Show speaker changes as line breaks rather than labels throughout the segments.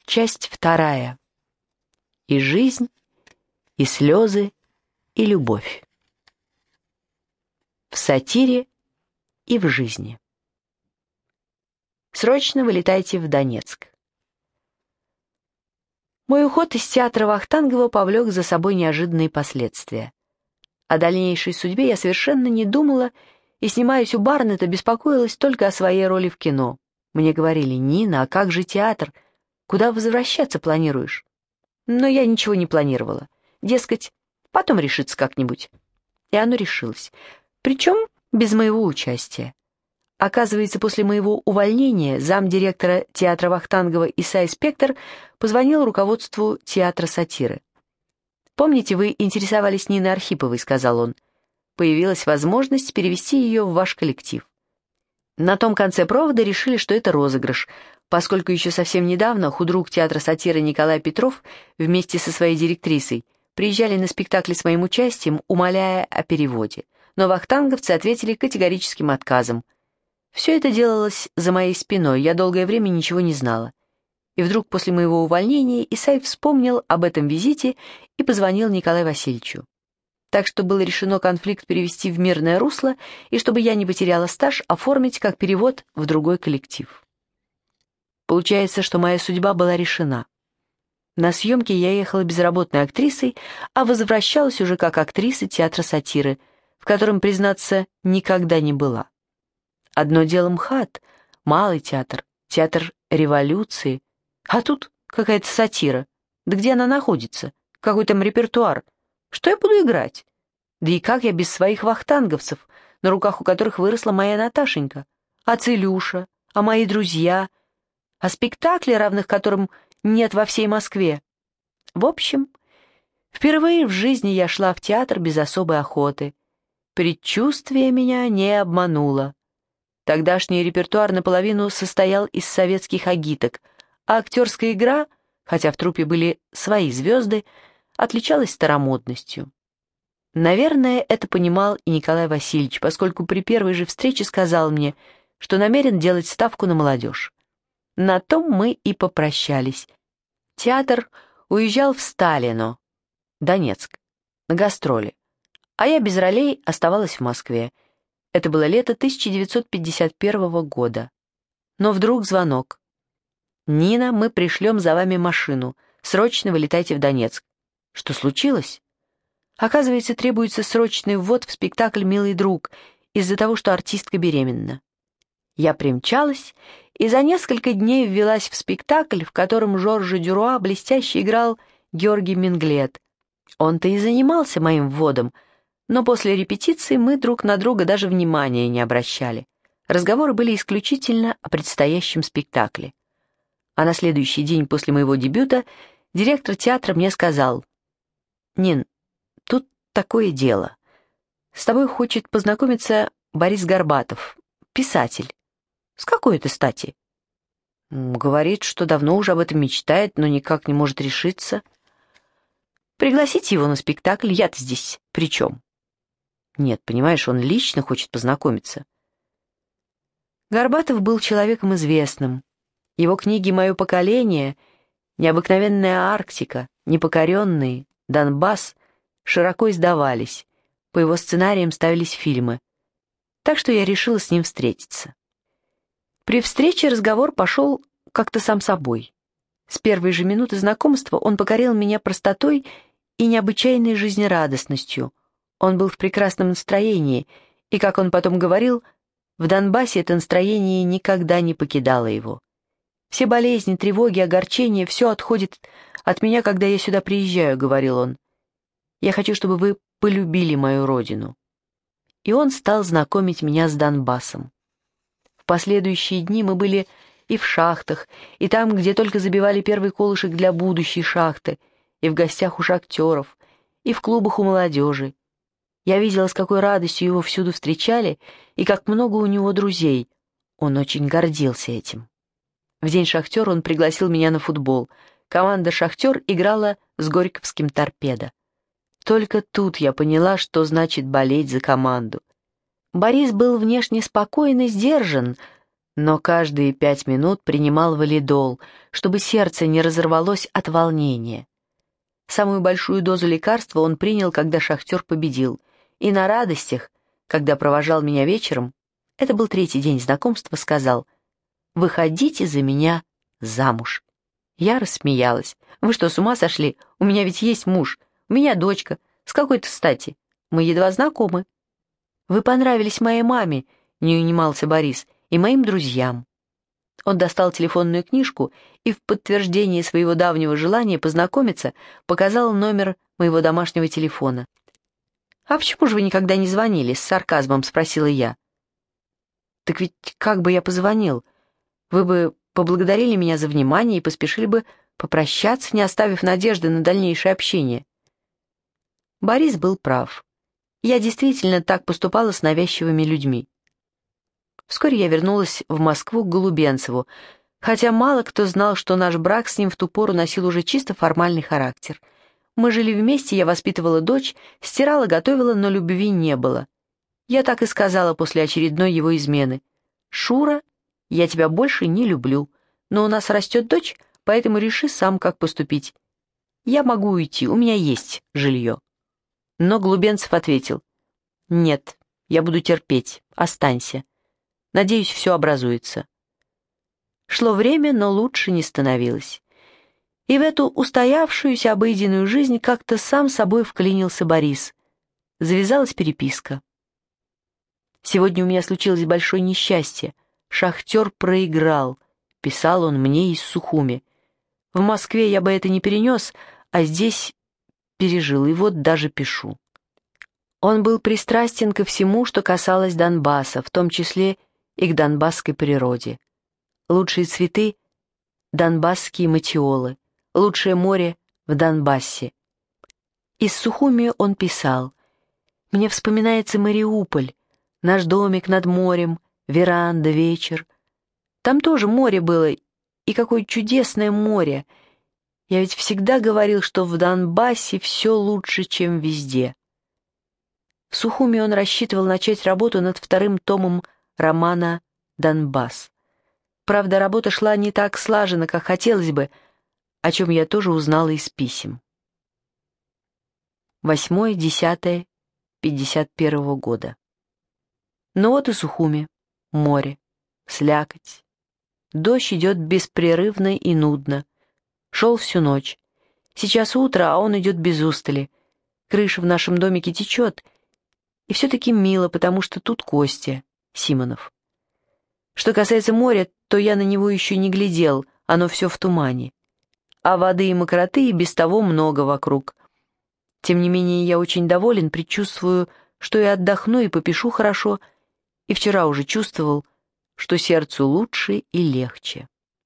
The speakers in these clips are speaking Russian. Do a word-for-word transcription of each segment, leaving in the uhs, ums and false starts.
Часть вторая. И жизнь, и слезы, и любовь. В сатире и в жизни. Срочно вылетайте в Донецк. Мой уход из театра Вахтангова повлек за собой неожиданные последствия. О дальнейшей судьбе я совершенно не думала и, снимаясь у Барнета, беспокоилась только о своей роли в кино. Мне говорили: «Нина, а как же театр? Куда возвращаться планируешь?» Но я ничего не планировала. Дескать, потом решится как-нибудь. И оно решилось. Причем без моего участия. Оказывается, после моего увольнения замдиректора театра Вахтангова Исай Спектор позвонил руководству театра сатиры. «Помните, вы интересовались Ниной Архиповой», — сказал он. «Появилась возможность перевести ее в ваш коллектив». На том конце провода решили, что это розыгрыш, поскольку еще совсем недавно худрук театра сатиры Николай Петров вместе со своей директрисой приезжали на спектакли с моим участием, умоляя о переводе. Но вахтанговцы ответили категорическим отказом. Все это делалось за моей спиной, я долгое время ничего не знала. И вдруг после моего увольнения Исай вспомнил об этом визите и позвонил Николаю Васильевичу. Так что было решено конфликт перевести в мирное русло, и чтобы я не потеряла стаж, оформить как перевод в другой коллектив. Получается, что моя судьба была решена. На съемки я ехала безработной актрисой, а возвращалась уже как актриса театра сатиры, в котором, признаться, никогда не была. Одно дело МХАТ, малый театр, театр революции, а тут какая-то сатира. Да где она находится? Какой там репертуар? Что я буду играть? Да и как я без своих вахтанговцев, на руках у которых выросла моя Наташенька? А Целюша? А мои друзья? А спектакли, равных которым нет во всей Москве? В общем, впервые в жизни я шла в театр без особой охоты. Предчувствие меня не обмануло. Тогдашний репертуар наполовину состоял из советских агиток, а актерская игра, хотя в труппе были свои звезды, отличалась старомодностью. Наверное, это понимал и Николай Васильевич, поскольку при первой же встрече сказал мне, что намерен делать ставку на молодежь. На том мы и попрощались. Театр уезжал в Сталино, Донецк, на гастроли, а я без ролей оставалась в Москве. Это было лето тысяча девятьсот пятьдесят первого года. Но вдруг звонок. «Нина, мы пришлем за вами машину. Срочно вылетайте в Донецк». Что случилось? Оказывается, требуется срочный ввод в спектакль «Милый друг» из-за того, что артистка беременна. Я примчалась и за несколько дней ввелась в спектакль, в котором Жоржа Дюруа блестяще играл Георгий Менглет. Он-то и занимался моим вводом, но после репетиции мы друг на друга даже внимания не обращали. Разговоры были исключительно о предстоящем спектакле. А на следующий день после моего дебюта директор театра мне сказал: «Нин, тут такое дело. С тобой хочет познакомиться Борис Горбатов, писатель». «С какой это стати?» «Говорит, что давно уже об этом мечтает, но никак не может решиться». «Пригласите его на спектакль, я-то здесь при чем?» «Нет, понимаешь, он лично хочет познакомиться». Горбатов был человеком известным. Его книги «Мое поколение», «Необыкновенная Арктика», «Непокоренные», «Донбасс» широко издавались, по его сценариям ставились фильмы. Так что я решила с ним встретиться. При встрече разговор пошел как-то сам собой. С первой же минуты знакомства он покорил меня простотой и необычайной жизнерадостностью. Он был в прекрасном настроении, и, как он потом говорил, в Донбассе это настроение никогда не покидало его. «Все болезни, тревоги, огорчения — все отходит от меня, когда я сюда приезжаю», — говорил он. «Я хочу, чтобы вы полюбили мою родину». И он стал знакомить меня с Донбассом. В последующие дни мы были и в шахтах, и там, где только забивали первый колышек для будущей шахты, и в гостях у шахтеров, и в клубах у молодежи. Я видела, с какой радостью его всюду встречали, и как много у него друзей. Он очень гордился этим. В день шахтера он пригласил меня на футбол. Команда «Шахтер» играла с Горьковским «Торпедо». Только тут я поняла, что значит болеть за команду. Борис был внешне спокоен и сдержан, но каждые пять минут принимал валидол, чтобы сердце не разорвалось от волнения. Самую большую дозу лекарства он принял, когда «Шахтер» победил, и на радостях, когда провожал меня вечером, это был третий день знакомства, сказал: «Выходите за меня замуж». Я рассмеялась. «Вы что, с ума сошли? У меня ведь есть муж, у меня дочка. С какой-то стати? Мы едва знакомы». «Вы понравились моей маме», — не унимался Борис, — «и моим друзьям». Он достал телефонную книжку и в подтверждение своего давнего желания познакомиться показал номер моего домашнего телефона. «А почему же вы никогда не звонили?» — с сарказмом спросила я. «Так ведь как бы я позвонил? Вы бы поблагодарили меня за внимание и поспешили бы попрощаться, не оставив надежды на дальнейшее общение». Борис был прав. Я действительно так поступала с навязчивыми людьми. Вскоре я вернулась в Москву к Голубенцеву, хотя мало кто знал, что наш брак с ним в ту пору носил уже чисто формальный характер. Мы жили вместе, я воспитывала дочь, стирала, готовила, но любви не было. Я так и сказала после очередной его измены: «Шура, я тебя больше не люблю, но у нас растет дочь, поэтому реши сам, как поступить. Я могу уйти, у меня есть жилье». Но Голубенцев ответил: «Нет, я буду терпеть, останься. Надеюсь, все образуется». Шло время, но лучше не становилось. И в эту устоявшуюся обыденную жизнь как-то сам собой вклинился Борис. Завязалась переписка. «Сегодня у меня случилось большое несчастье. «Шахтер» проиграл», — писал он мне из Сухуми. «В Москве я бы это не перенес, а здесь пережил, и вот даже пишу». Он был пристрастен ко всему, что касалось Донбасса, в том числе и к донбасской природе. Лучшие цветы — донбасские матиолы, лучшее море в Донбассе. Из Сухуми он писал: «Мне вспоминается Мариуполь, наш домик над морем, веранда, вечер. Там тоже море было, и какое чудесное море. Я ведь всегда говорил, что в Донбассе все лучше, чем везде». В Сухуми он рассчитывал начать работу над вторым томом романа «Донбасс». Правда, работа шла не так слаженно, как хотелось бы, о чем я тоже узнала из писем. восьмое десятое пятьдесят первого года. Ну вот и Сухуми, море, слякоть. Дождь идет беспрерывно и нудно. Шел всю ночь. Сейчас утро, а он идет без устали. Крыша в нашем домике течет, и все-таки мило, потому что тут Костя Симонов. Что касается моря, то я на него еще не глядел, оно все в тумане. А воды и мокроты и без того много вокруг. Тем не менее, я очень доволен, предчувствую, что и отдохну, и попишу хорошо, и вчера уже чувствовал, что сердцу лучше и легче.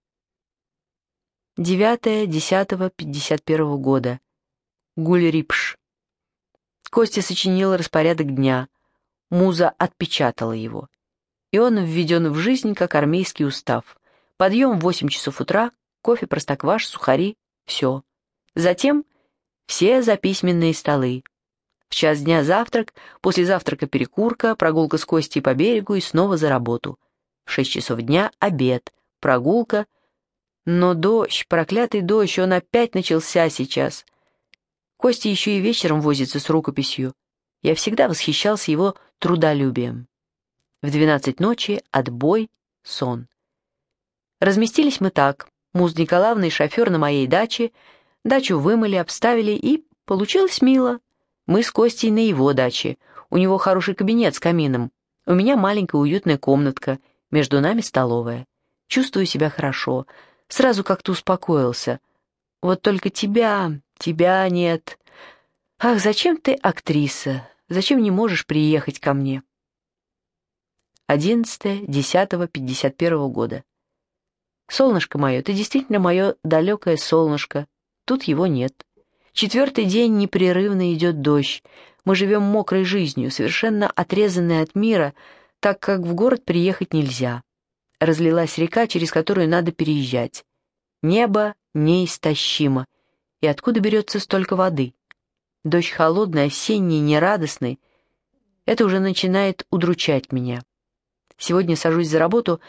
девятое десятого пятьдесят первого года. Гуль-Рипш. Костя сочинил распорядок дня. Муза отпечатала его. И он введен в жизнь как армейский устав. Подъем в восемь часов утра, кофе, простокваш, сухари — все. Затем все за письменные столы. В час дня завтрак, после завтрака перекурка, прогулка с Костей по берегу и снова за работу. В шесть часов дня обед, прогулка. Но дождь, проклятый дождь, он опять начался сейчас. Костя еще и вечером возится с рукописью. Я всегда восхищался его трудолюбием. В двенадцать ночи отбой, сон. Разместились мы так. Муза Николаевна и шофер на моей даче. Дачу вымыли, обставили, и получилось мило. Мы с Костей на его даче. У него хороший кабинет с камином. У меня маленькая уютная комнатка. Между нами столовая. Чувствую себя хорошо. Сразу как-то успокоился. Вот только тебя, тебя нет. Ах, зачем ты актриса? Зачем не можешь приехать ко мне? одиннадцатое десятого пятьдесят первого года. Солнышко мое, ты действительно мое далекое солнышко. Тут его нет. Четвертый день непрерывно идет дождь. Мы живем мокрой жизнью, совершенно отрезанной от мира, так как в город приехать нельзя. Разлилась река, через которую надо переезжать. Небо неистощимо. И откуда берется столько воды? Дождь холодный, осенний, нерадостный. Это уже начинает удручать меня. Сегодня сажусь за работу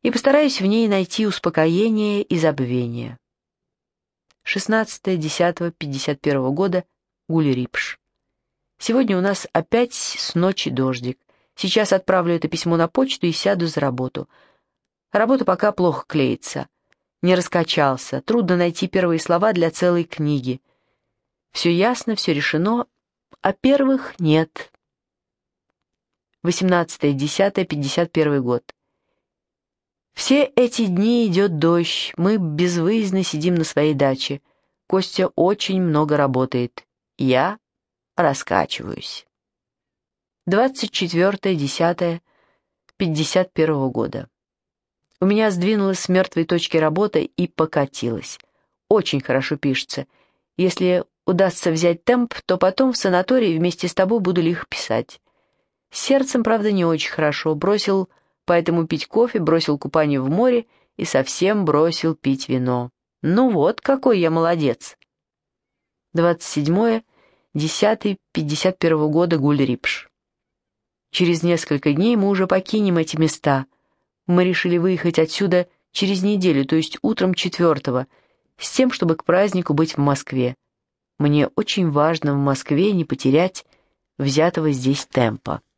и постараюсь в ней найти успокоение и забвение. шестнадцатое десятое пятьдесят первого года, Гуль-Рипш. Сегодня у нас опять с ночи дождик. Сейчас отправлю это письмо на почту и сяду за работу. Работа пока плохо клеится. Не раскачался, трудно найти первые слова для целой книги. Все ясно, все решено, а первых нет. восемнадцатое десятое пятьдесят первый год. Все эти дни идет дождь, мы безвыездно сидим на своей даче. Костя очень много работает. Я раскачиваюсь. двадцать четвёртое десятое пятьдесят первого года. У меня сдвинулась с мертвой точки работа и покатилась. Очень хорошо пишется. Если удастся взять темп, то потом в санатории вместе с тобой буду лихо писать. С сердцем, правда, не очень хорошо. Бросил поэтому пить кофе, бросил купание в море и совсем бросил пить вино. Ну вот, какой я молодец. двадцать седьмое десятое пятьдесят первого года, Гуль-Рипш. Через несколько дней мы уже покинем эти места. Мы решили выехать отсюда через неделю, то есть утром четвертого, с тем, чтобы к празднику быть в Москве. Мне очень важно в Москве не потерять взятого здесь темпа.